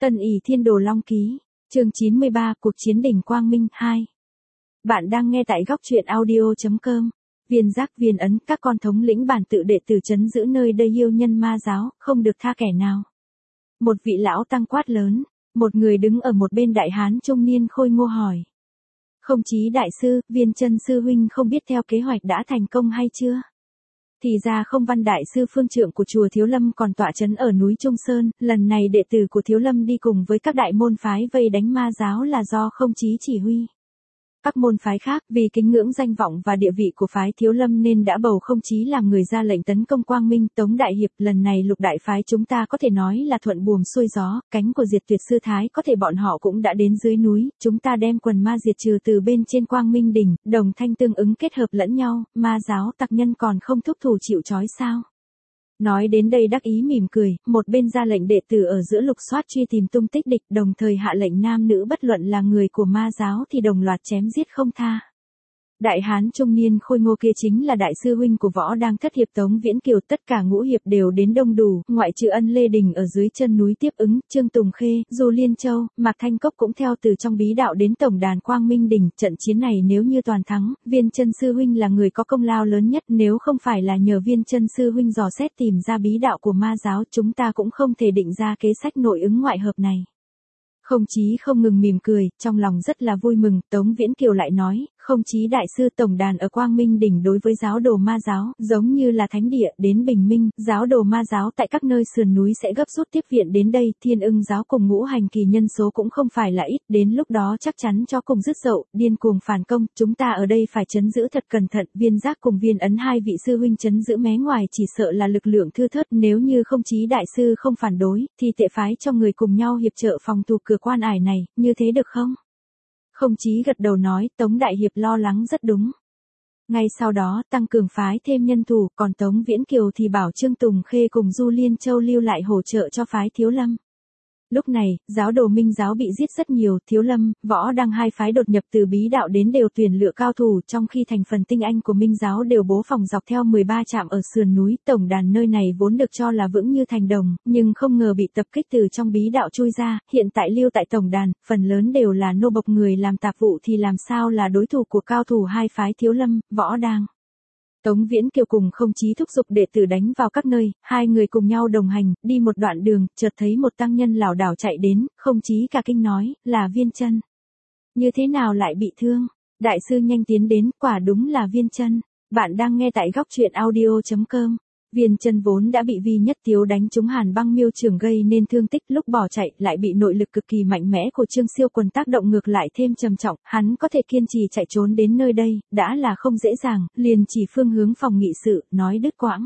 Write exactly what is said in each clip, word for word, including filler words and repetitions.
Tân ỷ thiên đồ long ký, chương chín mươi ba, cuộc chiến đỉnh Quang Minh hai. Bạn đang nghe tại góc truyện audio chấm com. Viên giác viên ấn, các con thống lĩnh bản tự đệ tử trấn giữ nơi đây yêu nhân ma giáo, không được tha kẻ nào. Một vị lão tăng quát lớn, một người đứng ở một bên đại hán trung niên khôi ngô hỏi. Không chí đại sư, Viên Chân sư huynh không biết theo kế hoạch đã thành công hay chưa? Thì ra không văn đại sư phương trượng của chùa Thiếu Lâm còn tọa trấn ở núi Trung Sơn, lần này đệ tử của Thiếu Lâm đi cùng với các đại môn phái vây đánh ma giáo là do không chí chỉ huy. Các môn phái khác vì kính ngưỡng danh vọng và địa vị của phái Thiếu Lâm nên đã bầu không chí làm người ra lệnh tấn công Quang Minh. Tống đại hiệp, lần này lục đại phái chúng ta có thể nói là thuận buồm xuôi gió, cánh của Diệt Tuyệt sư thái có thể bọn họ cũng đã đến dưới núi, chúng ta đem quần ma diệt trừ từ bên trên Quang Minh đỉnh, đồng thanh tương ứng kết hợp lẫn nhau, ma giáo tặc nhân còn không thúc thủ chịu trói sao? Nói đến đây đắc ý mỉm cười, một bên ra lệnh đệ tử ở giữa lục soát truy tìm tung tích địch, đồng thời hạ lệnh nam nữ bất luận là người của ma giáo thì đồng loạt chém giết không tha. Đại hán trung niên khôi ngô kia chính là đại sư huynh của Võ Đang thất hiệp Tống Viễn Kiều, tất cả ngũ hiệp đều đến đông đủ, ngoại trừ Ân Lê Đình ở dưới chân núi tiếp ứng, Trương Tùng Khê, Du Liên Châu, Mạc Thanh Cốc cũng theo từ trong bí đạo đến tổng đàn Quang Minh đỉnh. Trận chiến này nếu như toàn thắng, Viên Chân sư huynh là người có công lao lớn nhất, nếu không phải là nhờ Viên Chân sư huynh dò xét tìm ra bí đạo của ma giáo, chúng ta cũng không thể định ra kế sách nội ứng ngoại hợp này. Không chí không ngừng mỉm cười, trong lòng rất là vui mừng. Tống Viễn Kiều lại nói, không chí đại sư, tổng đàn ở Quang Minh đỉnh đối với giáo đồ ma giáo, giống như là thánh địa. Đến bình minh, giáo đồ ma giáo tại các nơi sườn núi sẽ gấp rút tiếp viện đến đây, Thiên Ưng giáo cùng ngũ hành kỳ nhân số cũng không phải là ít, đến lúc đó chắc chắn cho cùng dứt dậu, điên cuồng phản công, chúng ta ở đây phải trấn giữ thật cẩn thận. Viên giác cùng Viên ấn hai vị sư huynh trấn giữ mé ngoài chỉ sợ là lực lượng thưa thớt, nếu như không chí đại sư không phản đối, thì tệ phái cho người cùng nhau hiệp trợ phòng thủ cửa quan ải này, như thế được không? Không chí gật đầu nói, Tống đại hiệp lo lắng rất đúng. Ngay sau đó tăng cường phái thêm nhân thủ, còn Tống Viễn Kiều thì bảo Trương Tùng Khê cùng Du Liên Châu lưu lại hỗ trợ cho phái Thiếu Lâm. Lúc này, giáo đồ Minh giáo bị giết rất nhiều, Thiếu Lâm, Võ Đang hai phái đột nhập từ bí đạo đến đều tuyển lựa cao thủ, trong khi thành phần tinh anh của Minh giáo đều bố phòng dọc theo mười ba trạm ở sườn núi. Tổng đàn nơi này vốn được cho là vững như thành đồng, nhưng không ngờ bị tập kích từ trong bí đạo chui ra, hiện tại lưu tại tổng đàn, phần lớn đều là nô bộc người làm tạp vụ thì làm sao là đối thủ của cao thủ hai phái Thiếu Lâm, Võ Đang. Tống Viễn Kiều cùng không chí thúc giục đệ tử đánh vào các nơi, hai người cùng nhau đồng hành, đi một đoạn đường, chợt thấy một tăng nhân lảo đảo chạy đến, không chí cả kinh nói, là Viên Chân. Như thế nào lại bị thương? Đại sư nhanh tiến đến, quả đúng là Viên Chân. Bạn đang nghe tại góc truyện audio chấm com. Viên Chân vốn đã bị Vi Nhất Tiếu đánh trúng Hàn Băng Miêu Trường gây nên thương tích, lúc bỏ chạy lại bị nội lực cực kỳ mạnh mẽ của Trương Siêu Quần tác động ngược lại thêm trầm trọng, hắn có thể kiên trì chạy trốn đến nơi đây, đã là không dễ dàng, liền chỉ phương hướng phòng nghị sự, nói đứt quãng.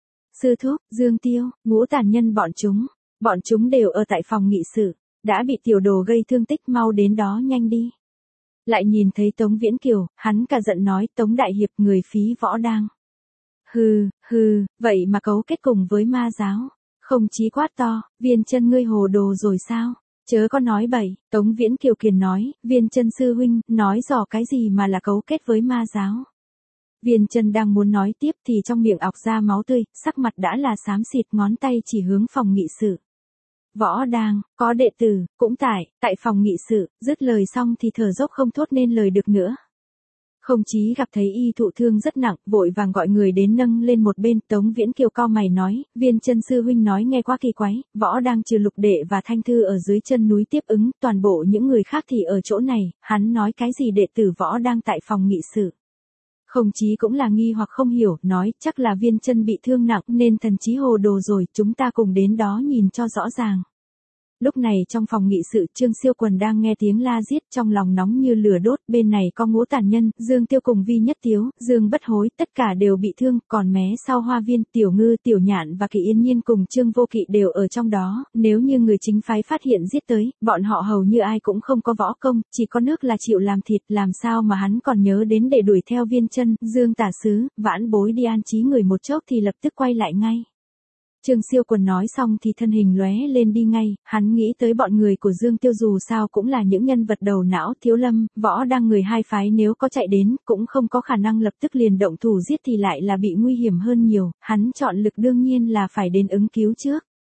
Sư thúc, Dương Tiêu, Ngũ Tàn Nhân bọn chúng, bọn chúng đều ở tại phòng nghị sự, đã bị tiểu đồ gây thương tích, mau đến đó nhanh đi. Lại nhìn thấy Tống Viễn Kiều, hắn cả giận nói, Tống đại hiệp, người phí Võ Đang. Hừ, hừ, vậy mà cấu kết cùng với ma giáo. Không chí quát to, Viên Chân ngươi hồ đồ rồi sao? Chớ có nói bậy. Tống Viễn Kiều kiền nói, Viên Chân sư huynh, nói dò cái gì mà là cấu kết với ma giáo. Viên Chân đang muốn nói tiếp thì trong miệng ọc ra máu tươi, sắc mặt đã là xám xịt, ngón tay chỉ hướng phòng nghị sự. Võ Đang, có đệ tử, cũng tại, tại phòng nghị sự, dứt lời xong thì thở dốc không thốt nên lời được nữa. Không chí gặp thấy y thụ thương rất nặng, vội vàng gọi người đến nâng lên một bên. Tống Viễn Kiều cau mày nói, Viên Chân sư huynh nói nghe quá kỳ quái, Võ Đang trừ Lục đệ và Thanh Thư ở dưới chân núi tiếp ứng, toàn bộ những người khác thì ở chỗ này, hắn nói cái gì đệ tử Võ Đang tại phòng nghị sự. Không chí cũng là nghi hoặc không hiểu, nói chắc là Viên Chân bị thương nặng nên thần trí hồ đồ rồi, chúng ta cùng đến đó nhìn cho rõ ràng. Lúc này trong phòng nghị sự, Trương Siêu Quần đang nghe tiếng la giết, trong lòng nóng như lửa đốt, bên này có Ngũ Tàn Nhân, Dương Tiêu cùng Vi Nhất Tiếu, Dương Bất Hối, tất cả đều bị thương, còn mé sau Hoa Viên, Tiểu Ngư, Tiểu Nhạn và Kỳ Yên Nhiên cùng Trương Vô Kỵ đều ở trong đó, nếu như người chính phái phát hiện giết tới, bọn họ hầu như ai cũng không có võ công, chỉ có nước là chịu làm thịt, làm sao mà hắn còn nhớ đến để đuổi theo Viên Chân. Dương Tả Sứ, Vãn Bối đi an trí người một chốc thì lập tức quay lại ngay. Trương Siêu Quần nói xong thì thân hình lóe lên đi ngay, hắn nghĩ tới bọn người của Dương Tiêu dù sao cũng là những nhân vật đầu não, Thiếu Lâm, Võ Đang người hai phái nếu có chạy đến, cũng không có khả năng lập tức liền động thủ giết thì lại là bị nguy hiểm hơn nhiều, hắn chọn lực đương nhiên là phải đến ứng cứu trước.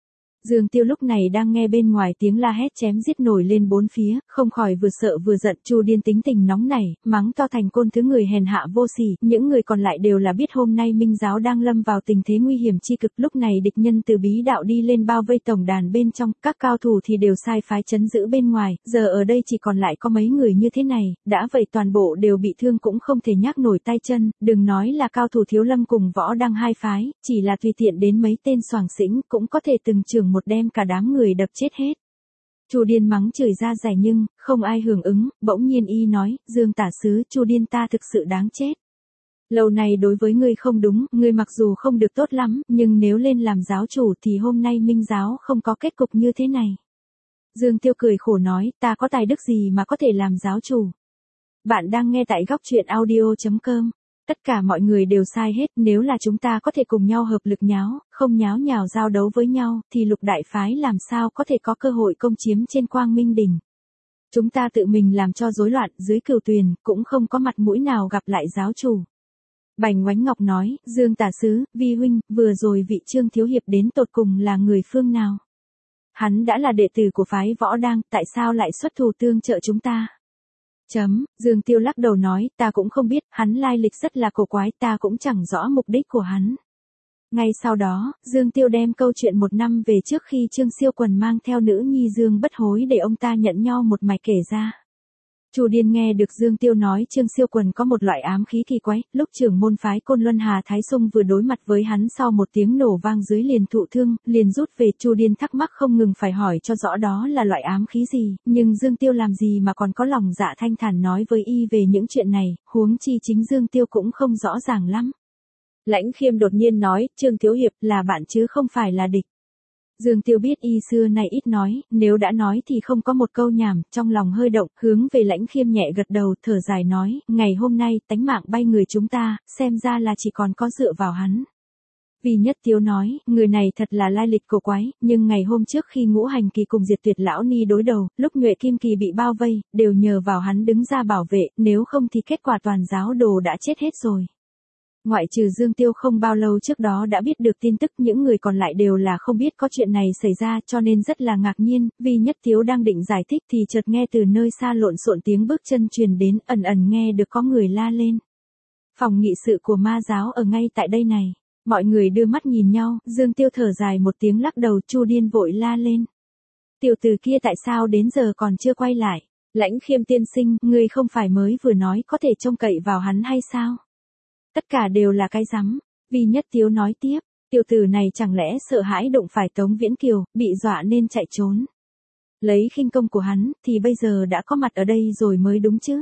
Dương Tiêu lúc này đang nghe bên ngoài tiếng la hét chém giết nổi lên bốn phía, không khỏi vừa sợ vừa giận. Chu Điên tính tình nóng nảy, mắng to thành côn thứ người hèn hạ vô sỉ. Những người còn lại đều là biết hôm nay Minh giáo đang lâm vào tình thế nguy hiểm chi cực. Lúc này địch nhân từ bí đạo đi lên bao vây tổng đàn bên trong, các cao thủ thì đều sai phái trấn giữ bên ngoài. Giờ ở đây chỉ còn lại có mấy người như thế này, đã vậy toàn bộ đều bị thương cũng không thể nhắc nổi tay chân. Đừng nói là cao thủ Thiếu Lâm cùng Võ Đăng hai phái, chỉ là tùy tiện đến mấy tên xoàng xĩnh cũng có thể từng trường một đem cả đám người đập chết hết. Chu Điên mắng chửi ra giải nhưng không ai hưởng ứng, bỗng nhiên y nói, Dương tả sứ, Chu Điên ta thực sự đáng chết. Lâu này đối với ngươi không đúng, ngươi mặc dù không được tốt lắm, nhưng nếu lên làm giáo chủ thì hôm nay Minh giáo không có kết cục như thế này. Dương Tiêu cười khổ nói, ta có tài đức gì mà có thể làm giáo chủ. Bạn đang nghe tại góc truyện audio chấm com. Tất cả mọi người đều sai hết, nếu là chúng ta có thể cùng nhau hợp lực nháo, không nháo nhào giao đấu với nhau, thì lục đại phái làm sao có thể có cơ hội công chiếm trên Quang Minh đỉnh. Chúng ta tự mình làm cho rối loạn dưới Cửu Tuyền, cũng không có mặt mũi nào gặp lại giáo chủ. Bành Oánh Ngọc nói, Dương tả sứ, vi huynh, vừa rồi vị Trương thiếu hiệp đến tột cùng là người phương nào? Hắn đã là đệ tử của phái Võ Đăng, tại sao lại xuất thủ tương trợ chúng ta? Chấm, Dương Tiêu lắc đầu nói, ta cũng không biết, hắn lai lịch rất là cổ quái, ta cũng chẳng rõ mục đích của hắn. Ngay sau đó, Dương Tiêu đem câu chuyện một năm về trước khi Trương Siêu Quần mang theo nữ nhi Dương Bất Hối để ông ta nhận nho một mạch kể ra. Chu Điên nghe được Dương Tiêu nói Trương Siêu Quần có một loại ám khí kỳ quái, lúc trưởng môn phái Côn Luân Hà Thái Sung vừa đối mặt với hắn sau một tiếng nổ vang dưới liền thụ thương, liền rút về. Chu Điên thắc mắc không ngừng phải hỏi cho rõ đó là loại ám khí gì, nhưng Dương Tiêu làm gì mà còn có lòng dạ thanh thản nói với y về những chuyện này, huống chi chính Dương Tiêu cũng không rõ ràng lắm. Lãnh Khiêm đột nhiên nói, Trương thiếu hiệp là bạn chứ không phải là địch. Dương Tiêu biết y xưa này ít nói, nếu đã nói thì không có một câu nhảm, trong lòng hơi động, hướng về Lãnh Khiêm nhẹ gật đầu, thở dài nói, ngày hôm nay, tánh mạng bay người chúng ta, xem ra là chỉ còn có dựa vào hắn. Vi Nhất Tiếu nói, người này thật là lai lịch cổ quái, nhưng ngày hôm trước khi Ngũ Hành Kỳ cùng Diệt Tuyệt Lão Ni đối đầu, lúc Nhuệ Kim Kỳ bị bao vây, đều nhờ vào hắn đứng ra bảo vệ, nếu không thì kết quả toàn giáo đồ đã chết hết rồi. Ngoại trừ Dương Tiêu không bao lâu trước đó đã biết được tin tức, những người còn lại đều là không biết có chuyện này xảy ra, cho nên rất là ngạc nhiên. Vi Nhất Tiếu đang định giải thích thì chợt nghe từ nơi xa lộn xộn tiếng bước chân truyền đến, ẩn ẩn nghe được có người la lên. Phòng nghị sự của ma giáo ở ngay tại đây này. Mọi người đưa mắt nhìn nhau, Dương Tiêu thở dài một tiếng lắc đầu. Chu Điên vội la lên. Tiểu tử kia tại sao đến giờ còn chưa quay lại? Lãnh Khiêm tiên sinh, ngươi không phải mới vừa nói có thể trông cậy vào hắn hay sao? Tất cả đều là cái rắm. Vi Nhất Tiếu nói tiếp, tiểu tử này chẳng lẽ sợ hãi đụng phải Tống Viễn Kiều, bị dọa nên chạy trốn. Lấy khinh công của hắn, thì bây giờ đã có mặt ở đây rồi mới đúng chứ.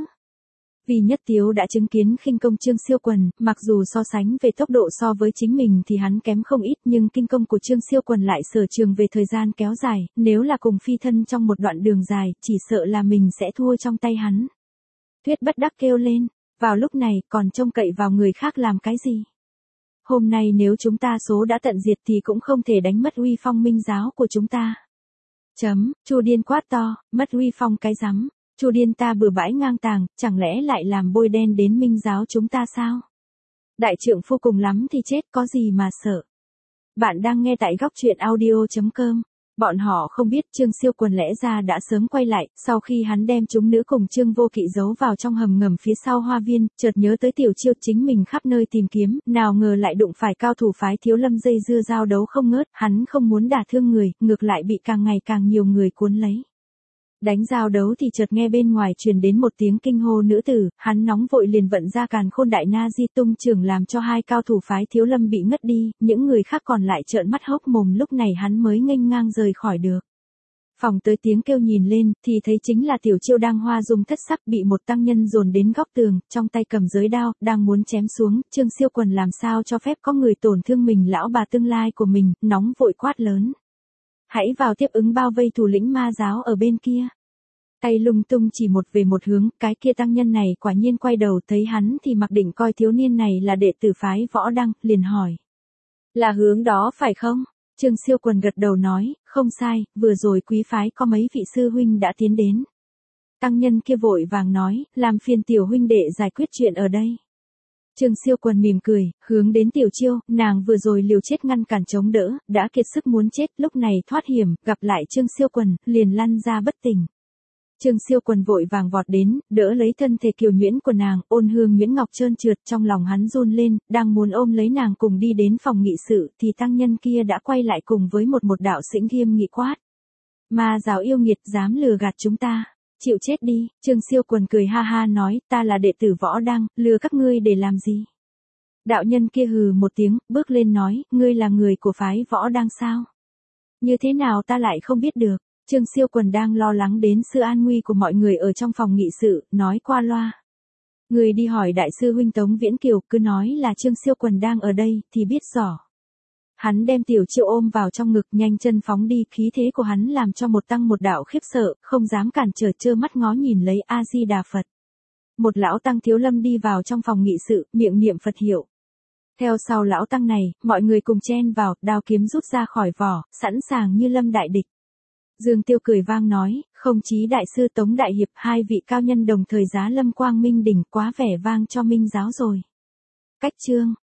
Vi Nhất Tiếu đã chứng kiến khinh công Trương Siêu Quần, mặc dù so sánh về tốc độ so với chính mình thì hắn kém không ít, nhưng kinh công của Trương Siêu Quần lại sở trường về thời gian kéo dài, nếu là cùng phi thân trong một đoạn đường dài, chỉ sợ là mình sẽ thua trong tay hắn. Thuyết bất đắc kêu lên. Vào lúc này, còn trông cậy vào người khác làm cái gì? Hôm nay nếu chúng ta số đã tận diệt thì cũng không thể đánh mất uy phong Minh giáo của chúng ta. Chấm, Chu Điên quát to, mất uy phong cái rắm. Chu Điên ta bừa bãi ngang tàng, chẳng lẽ lại làm bôi đen đến Minh giáo chúng ta sao? Đại trượng phu cùng lắm thì chết, có gì mà sợ. Bạn đang nghe tại góc truyện audio chấm com. Bọn họ không biết Trương Siêu Quần lẽ ra đã sớm quay lại, sau khi hắn đem chúng nữ cùng Trương Vô Kỵ giấu vào trong hầm ngầm phía sau hoa viên, chợt nhớ tới Tiểu Chiêu chính mình khắp nơi tìm kiếm, nào ngờ lại đụng phải cao thủ phái Thiếu Lâm dây dưa giao đấu không ngớt, hắn không muốn đả thương người, ngược lại bị càng ngày càng nhiều người cuốn lấy. Đánh giao đấu thì chợt nghe bên ngoài truyền đến một tiếng kinh hô nữ tử, hắn nóng vội liền vận ra Càn Khôn Đại Na Di tung trưởng làm cho hai cao thủ phái Thiếu Lâm bị ngất đi, những người khác còn lại trợn mắt hốc mồm, lúc này hắn mới nghênh ngang rời khỏi được. Phòng tới tiếng kêu nhìn lên, thì thấy chính là Tiểu Chiêu đang hoa dung thất sắc bị một tăng nhân dồn đến góc tường, trong tay cầm giới đao, đang muốn chém xuống. Trương Siêu Quần làm sao cho phép có người tổn thương mình lão bà tương lai của mình, nóng vội quát lớn. Hãy vào tiếp ứng bao vây thủ lĩnh ma giáo ở bên kia. Tay lung tung chỉ một về một hướng, cái kia tăng nhân này quả nhiên quay đầu thấy hắn thì mặc định coi thiếu niên này là đệ tử phái Võ Đăng, liền hỏi. Là hướng đó phải không? Trương Siêu Quần gật đầu nói, không sai, vừa rồi quý phái có mấy vị sư huynh đã tiến đến. Tăng nhân kia vội vàng nói, làm phiền tiểu huynh đệ giải quyết chuyện ở đây. Trương Siêu Quần mỉm cười, hướng đến Tiểu Chiêu, nàng vừa rồi liều chết ngăn cản chống đỡ, đã kiệt sức muốn chết, lúc này thoát hiểm, gặp lại Trương Siêu Quần, liền lăn ra bất tỉnh. Trương Siêu Quần vội vàng vọt đến, đỡ lấy thân thể kiều nhuyễn của nàng, ôn hương nhuyễn ngọc trơn trượt, trong lòng hắn run lên, đang muốn ôm lấy nàng cùng đi đến phòng nghị sự, thì tăng nhân kia đã quay lại cùng với một một đạo sĩ nghiêm nghị quát. Ma giáo yêu nghiệt dám lừa gạt chúng ta. Chịu chết đi, Trương Siêu Quần cười ha ha nói, ta là đệ tử Võ Đăng, lừa các ngươi để làm gì? Đạo nhân kia hừ một tiếng, bước lên nói, ngươi là người của phái Võ Đăng sao? Như thế nào ta lại không biết được? Trương Siêu Quần đang lo lắng đến sự an nguy của mọi người ở trong phòng nghị sự, nói qua loa. Người đi hỏi đại sư huynh Tống Viễn Kiều, cứ nói là Trương Siêu Quần đang ở đây, thì biết rõ. Hắn đem Tiểu Chiêu ôm vào trong ngực, nhanh chân phóng đi, khí thế của hắn làm cho một tăng một đạo khiếp sợ, không dám cản trở, trơ mắt ngó nhìn lấy A Di Đà Phật. Một lão tăng thiếu lâm đi vào trong phòng nghị sự, miệng niệm Phật hiệu. Theo sau lão tăng này, mọi người cùng chen vào, đao kiếm rút ra khỏi vỏ, sẵn sàng như lâm đại địch. Dương Tiêu cười vang nói, không chí đại sư Tống Đại Hiệp, hai vị cao nhân đồng thời giá lâm quang minh đỉnh, quá vẻ vang cho minh giáo rồi. Cách chương